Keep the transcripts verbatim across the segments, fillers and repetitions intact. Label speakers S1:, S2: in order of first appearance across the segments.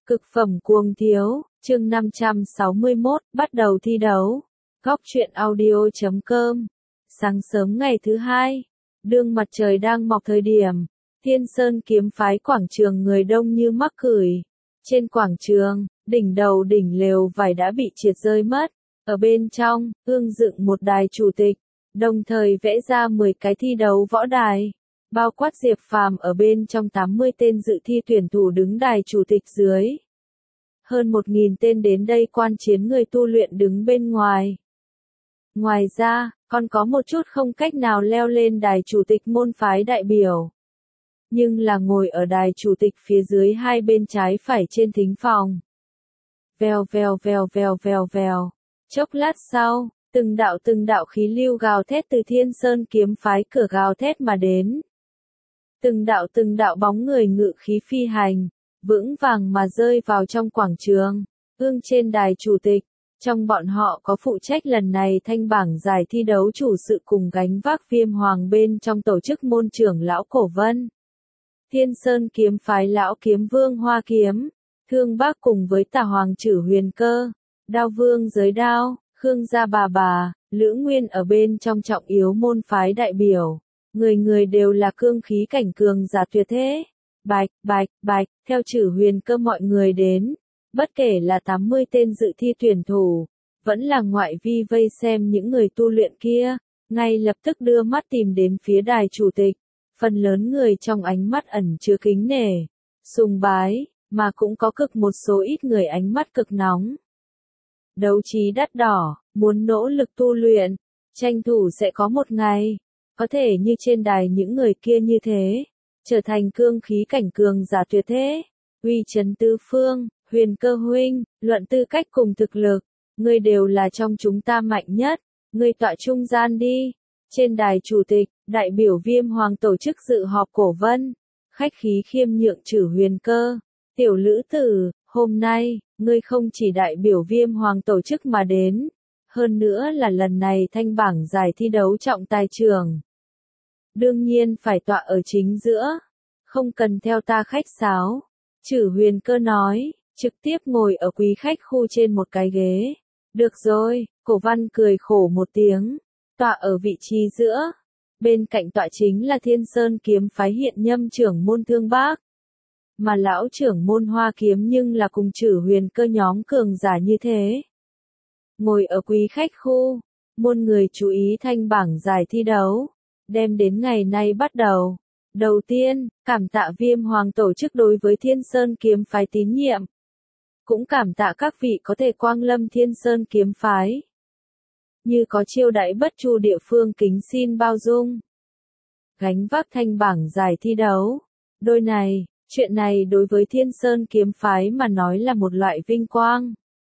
S1: Cực phẩm cuồng thiếu, chương năm trăm sáu mươi mốt, bắt đầu thi đấu. Góc truyện audio chấm com. Sáng sớm ngày thứ hai, đương mặt trời đang mọc thời điểm, Thiên Sơn kiếm phái quảng trường người đông như mắc cửi. Trên quảng trường, đỉnh đầu đỉnh lều vải đã bị triệt rơi mất. Ở bên trong, ương dựng một đài chủ tịch, đồng thời vẽ ra mười cái thi đấu võ đài. Bao quát Diệp Phàm ở bên trong tám mươi tên dự thi tuyển thủ đứng đài chủ tịch dưới. Hơn một nghìn tên đến đây quan chiến người tu luyện đứng bên ngoài. Ngoài ra, còn có một chút không cách nào leo lên đài chủ tịch môn phái đại biểu. Nhưng là ngồi ở đài chủ tịch phía dưới hai bên trái phải trên thính phòng. Vèo vèo vèo vèo vèo vèo. Chốc lát sau, từng đạo từng đạo khí lưu gào thét từ Thiên Sơn kiếm phái cửa gào thét mà đến. Từng đạo từng đạo bóng người ngự khí phi hành, vững vàng mà rơi vào trong quảng trường, ương trên đài chủ tịch. Trong bọn họ có phụ trách lần này thanh bảng giải thi đấu chủ sự cùng gánh vác Viêm Hoàng bên trong tổ chức môn trưởng lão Cổ Vân. Thiên Sơn kiếm phái lão kiếm vương Hoa Kiếm, Thương Bác cùng với Tả Hoàng Chử Huyền Cơ, Đao Vương Giới Đao, Khương Gia Bà Bà, Lữ Nguyên ở bên trong trọng yếu môn phái đại biểu. Người người đều là cương khí cảnh cường giả tuyệt thế. Bạch, bạch, bạch, theo Chử Huyền Cơ mọi người đến. Bất kể là tám mươi tên dự thi tuyển thủ, vẫn là ngoại vi vây xem những người tu luyện kia, ngay lập tức đưa mắt tìm đến phía đài chủ tịch. Phần lớn người trong ánh mắt ẩn chứa kính nể, sùng bái, mà cũng có cực một số ít người ánh mắt cực nóng. Đấu trí đắt đỏ, muốn nỗ lực tu luyện, tranh thủ sẽ có một ngày, có thể như trên đài những người kia như thế, trở thành cương khí cảnh cường giả tuyệt thế, uy chấn tứ phương. Huyền Cơ huynh, luận tư cách cùng thực lực, ngươi đều là trong chúng ta mạnh nhất, ngươi tọa trung gian đi. Trên đài chủ tịch, đại biểu Viêm Hoàng tổ chức dự họp Cổ Vân, khách khí khiêm nhượng Chử Huyền Cơ, tiểu lữ tử, hôm nay, ngươi không chỉ đại biểu Viêm Hoàng tổ chức mà đến, hơn nữa là lần này thanh bảng giải thi đấu trọng tài trường. Đương nhiên phải tọa ở chính giữa, không cần theo ta khách sáo, Chử Huyền Cơ nói. Trực tiếp ngồi ở quý khách khu trên một cái ghế. Được rồi, Cổ Văn cười khổ một tiếng. Tọa ở vị trí giữa. Bên cạnh tọa chính là Thiên Sơn kiếm phái hiện nhâm trưởng môn Thương Bác. Mà lão trưởng môn Hoa Kiếm nhưng là cùng Chử Huyền Cơ nhóm cường giả như thế. Ngồi ở quý khách khu, muôn người chú ý thanh bảng giải thi đấu. Đem đến ngày nay bắt đầu. Đầu tiên, cảm tạ Viêm Hoàng tổ chức đối với Thiên Sơn kiếm phái tín nhiệm. Cũng cảm tạ các vị có thể quang lâm Thiên Sơn kiếm phái. Như có chiêu đãi bất chu địa phương kính xin bao dung. Gánh vác thanh bảng giải thi đấu. Đôi này, chuyện này đối với Thiên Sơn kiếm phái mà nói là một loại vinh quang.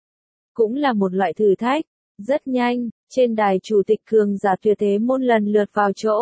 S1: Cũng là một loại thử thách. Rất nhanh, trên đài chủ tịch cường giả tuyệt thế môn lần lượt vào chỗ.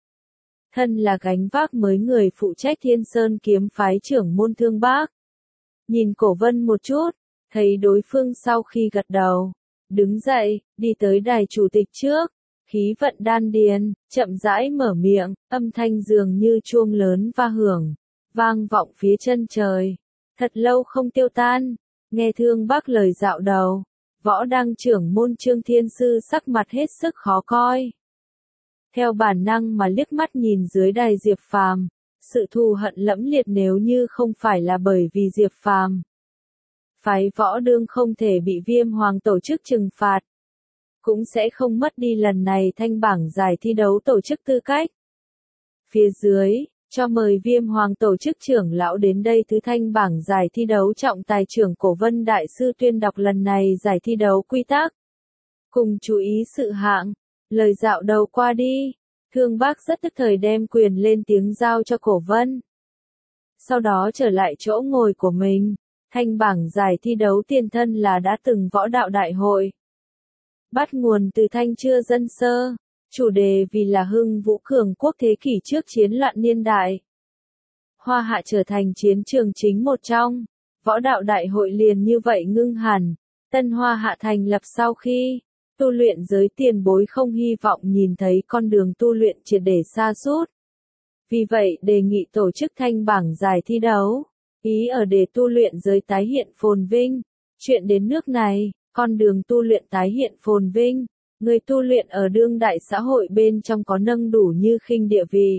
S1: Thân là gánh vác mới người phụ trách Thiên Sơn kiếm phái trưởng môn Thương Bác. Nhìn Cổ Vân một chút, thấy đối phương sau khi gật đầu, đứng dậy, đi tới đài chủ tịch trước, khí vận đan điền, chậm rãi mở miệng, âm thanh dường như chuông lớn va hưởng, vang vọng phía chân trời, thật lâu không tiêu tan. Nghe Thương Bác lời dạo đầu, võ đăng trưởng môn Trương Thiên Sư sắc mặt hết sức khó coi. Theo bản năng mà liếc mắt nhìn dưới đài Diệp Phàm. Sự thù hận lẫm liệt nếu như không phải là bởi vì Diệp Phàm. Phái võ đương không thể bị Viêm Hoàng tổ chức trừng phạt. Cũng sẽ không mất đi lần này thanh bảng giải thi đấu tổ chức tư cách. Phía dưới, cho mời Viêm Hoàng tổ chức trưởng lão đến đây thứ thanh bảng giải thi đấu trọng tài trưởng Cổ Vân Đại Sư tuyên đọc lần này giải thi đấu quy tắc. Cùng chú ý sự hạng, lời dạo đầu qua đi. Thương Bác rất tức thời đem quyền lên tiếng giao cho Cổ Vân. Sau đó trở lại chỗ ngồi của mình, thanh bảng giải thi đấu tiền thân là đã từng võ đạo đại hội. Bắt nguồn từ Thanh Chưa Dân Sơ, chủ đề vì là hưng vũ cường quốc thế kỷ trước chiến loạn niên đại. Hoa Hạ trở thành chiến trường chính một trong, võ đạo đại hội liền như vậy ngưng hẳn, Tân Hoa Hạ thành lập sau khi tu luyện giới tiền bối không hy vọng nhìn thấy con đường tu luyện triệt để sa sút. Vì vậy đề nghị tổ chức thanh bảng giải thi đấu. Ý ở để tu luyện giới tái hiện phồn vinh. Chuyện đến nước này, con đường tu luyện tái hiện phồn vinh, người tu luyện ở đương đại xã hội bên trong có nâng đủ như khinh địa vị.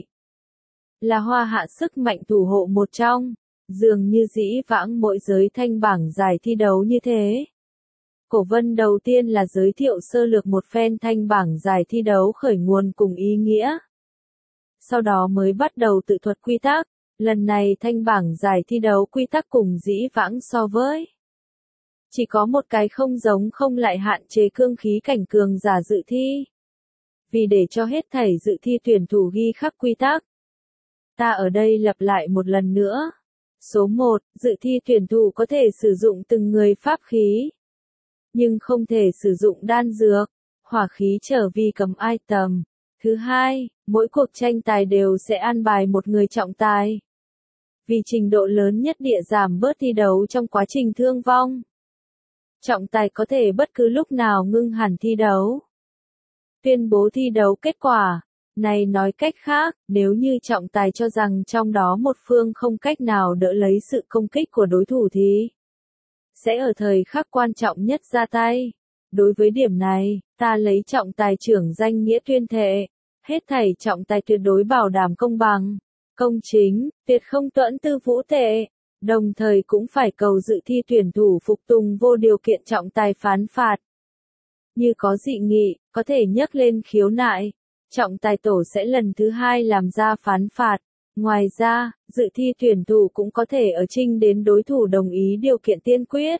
S1: Là hoa hạ sức mạnh thủ hộ một trong, dường như dĩ vãng mỗi giới thanh bảng giải thi đấu như thế. Cổ vân đầu tiên là giới thiệu sơ lược một phen thanh bảng giải thi đấu khởi nguồn cùng ý nghĩa. Sau đó mới bắt đầu tự thuật quy tắc, lần này thanh bảng giải thi đấu quy tắc cùng dĩ vãng so với. Chỉ có một cái không giống không lại hạn chế cương khí cảnh cường giả dự thi. Vì để cho hết thảy dự thi tuyển thủ ghi khắc quy tắc. Ta ở đây lặp lại một lần nữa. Số một, dự thi tuyển thủ có thể sử dụng từng người pháp khí. Nhưng không thể sử dụng đan dược, hỏa khí trở vì cầm item. Thứ hai, mỗi cuộc tranh tài đều sẽ an bài một người trọng tài. Vì trình độ lớn nhất địa giảm bớt thi đấu trong quá trình thương vong. Trọng tài có thể bất cứ lúc nào ngưng hẳn thi đấu. Tuyên bố thi đấu kết quả. Này nói cách khác, nếu như trọng tài cho rằng trong đó một phương không cách nào đỡ lấy sự công kích của đối thủ thì sẽ ở thời khắc quan trọng nhất ra tay. Đối với điểm này, ta lấy trọng tài trưởng danh nghĩa tuyên thệ, hết thảy trọng tài tuyệt đối bảo đảm công bằng, công chính, tuyệt không tuẫn tư vũ tệ, đồng thời cũng phải cầu dự thi tuyển thủ phục tùng vô điều kiện trọng tài phán phạt. Như có dị nghị, có thể nhắc lên khiếu nại, trọng tài tổ sẽ lần thứ hai làm ra phán phạt. Ngoài ra, dự thi tuyển thủ cũng có thể ở trình đến đối thủ đồng ý điều kiện tiên quyết.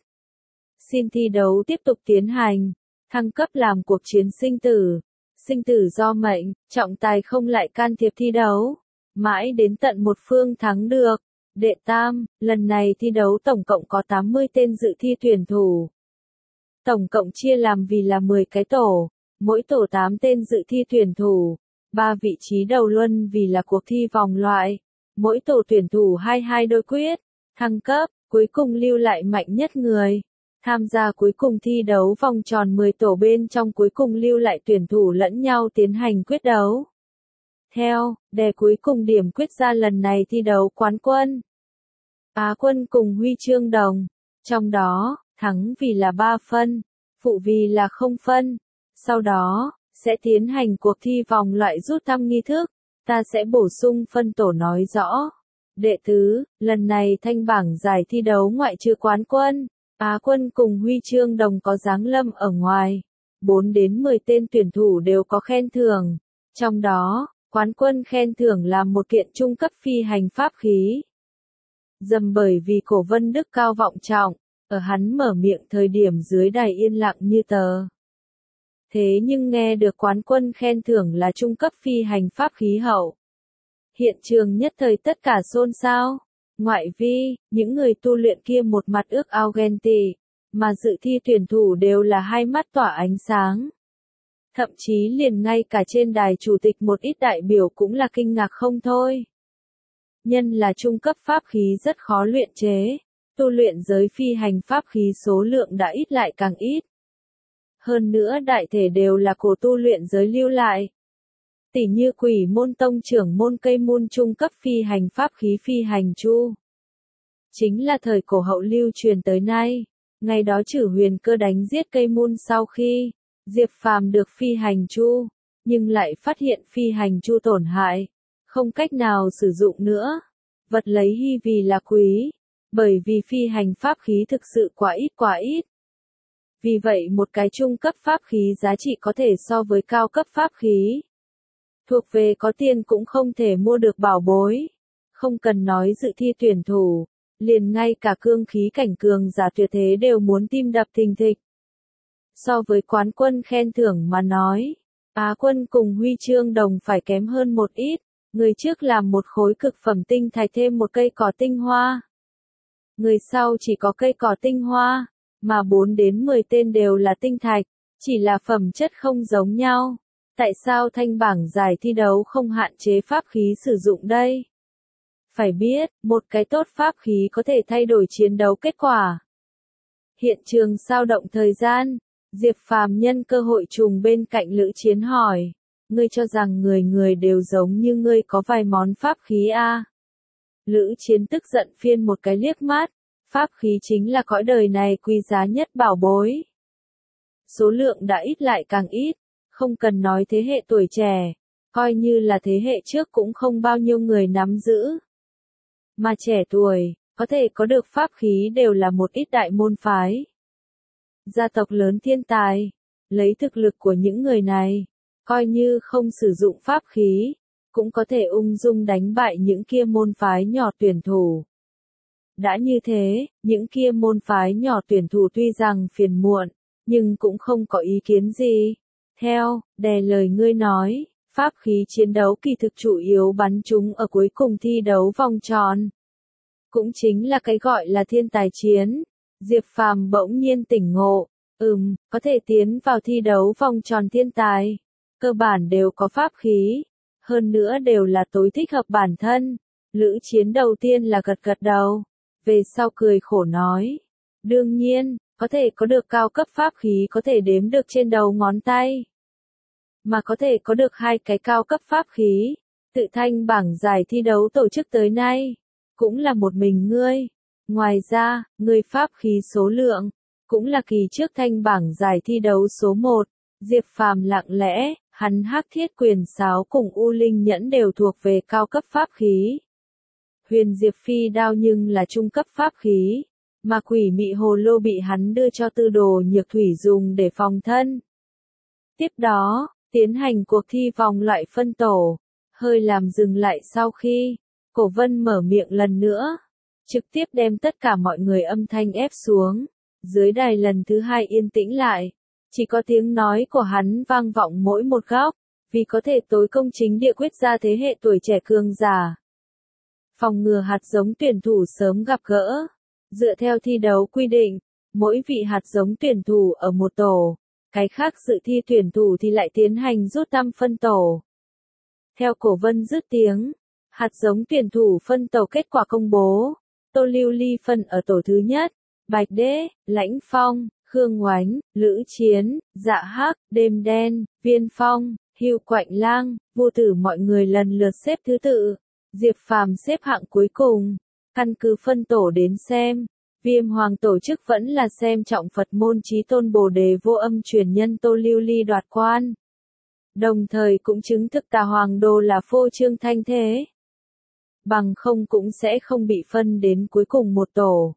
S1: Xin thi đấu tiếp tục tiến hành, thăng cấp làm cuộc chiến sinh tử. Sinh tử do mệnh, trọng tài không lại can thiệp thi đấu. Mãi đến tận một phương thắng được. Đệ tam, lần này thi đấu tổng cộng có tám mươi tên dự thi tuyển thủ. Tổng cộng chia làm vì là mười cái tổ, mỗi tổ tám tên dự thi tuyển thủ. ba vị trí đầu luân vì là cuộc thi vòng loại, mỗi tổ tuyển thủ hai mươi hai đôi quyết, thăng cấp, cuối cùng lưu lại mạnh nhất người. Tham gia cuối cùng thi đấu vòng tròn mười tổ bên trong cuối cùng lưu lại tuyển thủ lẫn nhau tiến hành quyết đấu. Theo, đề cuối cùng điểm quyết ra lần này thi đấu quán quân. Á quân cùng huy chương đồng, trong đó, thắng vì là ba phân, phụ vì là không phân. Sau đó, sẽ tiến hành cuộc thi vòng loại rút thăm nghi thức, ta sẽ bổ sung phân tổ nói rõ. Đệ tứ, lần này thanh bảng giải thi đấu ngoại trừ quán quân, Á quân cùng huy chương đồng có giáng lâm ở ngoài. bốn đến mười tên tuyển thủ đều có khen thưởng. Trong đó, quán quân khen thưởng là một kiện trung cấp phi hành pháp khí. Dầm bởi vì cổ vân đức cao vọng trọng, ở hắn mở miệng thời điểm dưới đài yên lặng như tờ. Thế nhưng nghe được quán quân khen thưởng là trung cấp phi hành pháp khí hậu. Hiện trường nhất thời tất cả xôn xao. Ngoại vi, những người tu luyện kia một mặt ước ao ghen tị, mà dự thi tuyển thủ đều là hai mắt tỏa ánh sáng. Thậm chí liền ngay cả trên đài chủ tịch một ít đại biểu cũng là kinh ngạc không thôi. Nhân là trung cấp pháp khí rất khó luyện chế, tu luyện giới phi hành pháp khí số lượng đã ít lại càng ít. Hơn nữa đại thể đều là cổ tu luyện giới lưu lại. Tỉ như Quỷ Môn tông trưởng môn Cây Môn trung cấp phi hành pháp khí phi hành chu. Chính là thời cổ hậu lưu truyền tới nay, ngày đó Chử Huyền Cơ đánh giết Cây Môn sau khi Diệp Phàm được phi hành chu, nhưng lại phát hiện phi hành chu tổn hại, không cách nào sử dụng nữa. Vật lấy hy vì là quý, bởi vì phi hành pháp khí thực sự quá ít quá ít. Vì vậy một cái trung cấp pháp khí giá trị có thể so với cao cấp pháp khí. Thuộc về có tiền cũng không thể mua được bảo bối. Không cần nói dự thi tuyển thủ, liền ngay cả cương khí cảnh cường giả tuyệt thế đều muốn tim đập thình thịch. So với quán quân khen thưởng mà nói, Á quân cùng huy chương đồng phải kém hơn một ít. Người trước làm một khối cực phẩm tinh thạch thêm một cây cỏ tinh hoa. Người sau chỉ có cây cỏ tinh hoa, mà bốn đến mười tên đều là tinh thạch, chỉ là phẩm chất không giống nhau. Tại sao thanh bảng giải thi đấu không hạn chế pháp khí sử dụng đây? Phải biết, một cái tốt pháp khí có thể thay đổi chiến đấu kết quả. Hiện trường sao động thời gian, Diệp Phàm nhân cơ hội trùng bên cạnh Lữ Chiến hỏi, ngươi cho rằng người người đều giống như ngươi có vài món pháp khí a? Lữ Chiến tức giận phiên một cái liếc mắt, pháp khí chính là cõi đời này quý giá nhất bảo bối. Số lượng đã ít lại càng ít, không cần nói thế hệ tuổi trẻ, coi như là thế hệ trước cũng không bao nhiêu người nắm giữ. Mà trẻ tuổi, có thể có được pháp khí đều là một ít đại môn phái. Gia tộc lớn thiên tài, lấy thực lực của những người này, coi như không sử dụng pháp khí, cũng có thể ung dung đánh bại những kia môn phái nhỏ tuyển thủ. Đã như thế, những kia môn phái nhỏ tuyển thủ tuy rằng phiền muộn, nhưng cũng không có ý kiến gì. Theo, đè lời ngươi nói, pháp khí chiến đấu kỳ thực chủ yếu bắn chúng ở cuối cùng thi đấu vòng tròn. Cũng chính là cái gọi là thiên tài chiến. Diệp Phàm bỗng nhiên tỉnh ngộ, ừm, có thể tiến vào thi đấu vòng tròn thiên tài. Cơ bản đều có pháp khí, hơn nữa đều là tối thích hợp bản thân. Lữ Chiến đầu tiên là gật gật đầu, về sau cười khổ nói. Đương nhiên, có thể có được cao cấp pháp khí có thể đếm được trên đầu ngón tay. Mà có thể có được hai cái cao cấp pháp khí, tự thanh bảng giải thi đấu tổ chức tới nay, cũng là một mình ngươi. Ngoài ra, ngươi pháp khí số lượng, cũng là kỳ trước thanh bảng giải thi đấu số một. Diệp Phàm lặng lẽ, hắn Hắc Thiết Quyền Sáo cùng U Linh Nhẫn đều thuộc về cao cấp pháp khí. Huyền Diệp Phi Đao nhưng là trung cấp pháp khí, mà Quỷ Mị Hồ Lô bị hắn đưa cho Tư Đồ Nhược Thủy dùng để phòng thân. Tiếp đó, tiến hành cuộc thi vòng loại phân tổ, hơi làm dừng lại sau khi, Cổ Vân mở miệng lần nữa, trực tiếp đem tất cả mọi người âm thanh ép xuống, dưới đài lần thứ hai yên tĩnh lại, chỉ có tiếng nói của hắn vang vọng mỗi một góc, vì có thể tối công chính địa quyết ra thế hệ tuổi trẻ cường giả. Phòng ngừa hạt giống tuyển thủ sớm gặp gỡ, dựa theo thi đấu quy định, mỗi vị hạt giống tuyển thủ ở một tổ, cái khác dự thi tuyển thủ thì lại tiến hành rút thăm phân tổ. Theo Cổ Vân dứt tiếng, hạt giống tuyển thủ phân tổ kết quả công bố. Tô Lưu Ly phân ở tổ thứ nhất, Bạch Đế, Lãnh Phong, Khương Ngoánh, Lữ Chiến, Dạ Hắc, Đêm Đen, Viên Phong, Hưu Quạnh Lang, Vô Tử mọi người lần lượt xếp thứ tự. Diệp Phàm xếp hạng cuối cùng. Căn cứ phân tổ đến xem, Viêm Hoàng tổ chức vẫn là xem trọng Phật môn chí tôn Bồ Đề Vô Âm truyền nhân Tô Lưu Ly đoạt quan. Đồng thời cũng chứng thực Tà Hoàng Đồ là phô trương thanh thế. Bằng không cũng sẽ không bị phân đến cuối cùng một tổ.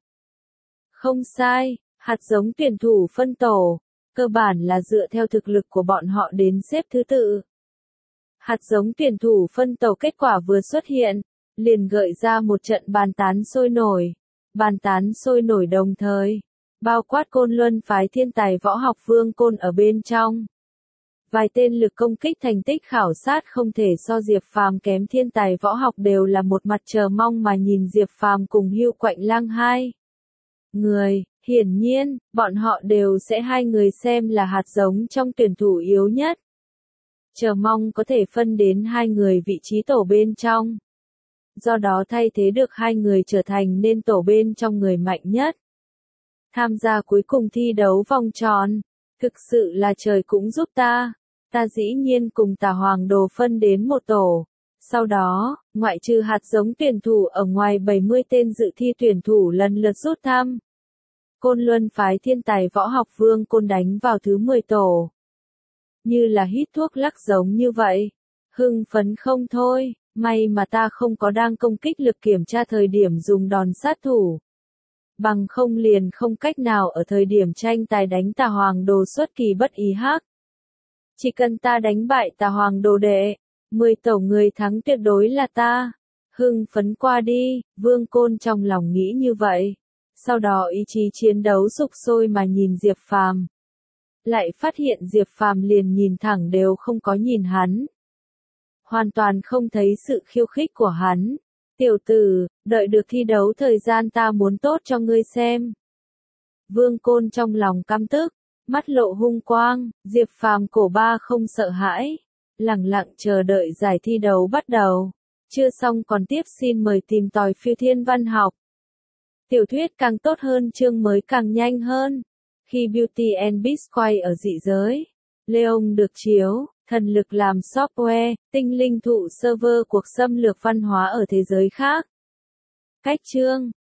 S1: Không sai, hạt giống tuyển thủ phân tổ, cơ bản là dựa theo thực lực của bọn họ đến xếp thứ tự. Hạt giống tuyển thủ phân tổ kết quả vừa xuất hiện, liền gợi ra một trận bàn tán sôi nổi. Bàn tán sôi nổi đồng thời, bao quát Côn Luân phái thiên tài võ học Vương Côn ở bên trong. Vài tên lực công kích thành tích khảo sát không thể so Diệp Phàm kém thiên tài võ học đều là một mặt chờ mong mà nhìn Diệp Phàm cùng Hưu Quạnh Lang hai người, hiển nhiên, bọn họ đều sẽ hai người xem là hạt giống trong tuyển thủ yếu nhất. Chờ mong có thể phân đến hai người vị trí tổ bên trong. Do đó thay thế được hai người trở thành nên tổ bên trong người mạnh nhất. Tham gia cuối cùng thi đấu vòng tròn, thực sự là trời cũng giúp ta. Ta dĩ nhiên cùng Tà Hoàng Đồ phân đến một tổ. Sau đó, ngoại trừ hạt giống tuyển thủ ở ngoài bảy mươi tên dự thi tuyển thủ lần lượt rút thăm. Côn Luân phái thiên tài võ học Vương Côn đánh vào thứ mười tổ. Như là hít thuốc lắc giống như vậy. Hưng phấn không thôi, may mà ta không có đang công kích lực kiểm tra thời điểm dùng đòn sát thủ. Bằng không liền không cách nào ở thời điểm tranh tài đánh Tà Hoàng Đồ xuất kỳ bất ý hắc. Chỉ cần ta đánh bại Tà Hoàng Đồ đệ, mười tổ người thắng tuyệt đối là ta. Hưng phấn qua đi, Vương Côn trong lòng nghĩ như vậy. Sau đó ý chí chiến đấu sục sôi mà nhìn Diệp Phàm. Lại phát hiện Diệp Phàm liền nhìn thẳng đều không có nhìn hắn. Hoàn toàn không thấy sự khiêu khích của hắn. Tiểu tử, đợi được thi đấu thời gian ta muốn tốt cho ngươi xem. Vương Côn trong lòng căm tức, mắt lộ hung quang, Diệp Phàm cổ ba không sợ hãi, lặng lặng chờ đợi giải thi đấu bắt đầu. Chưa xong còn tiếp xin mời tìm tòi phiêu thiên văn học. Tiểu thuyết càng tốt hơn chương mới càng nhanh hơn. Khi Beauty and Beast quay ở dị giới, Leon được chiếu, thần lực làm software, tinh linh thụ server cuộc xâm lược văn hóa ở thế giới khác. Cách chương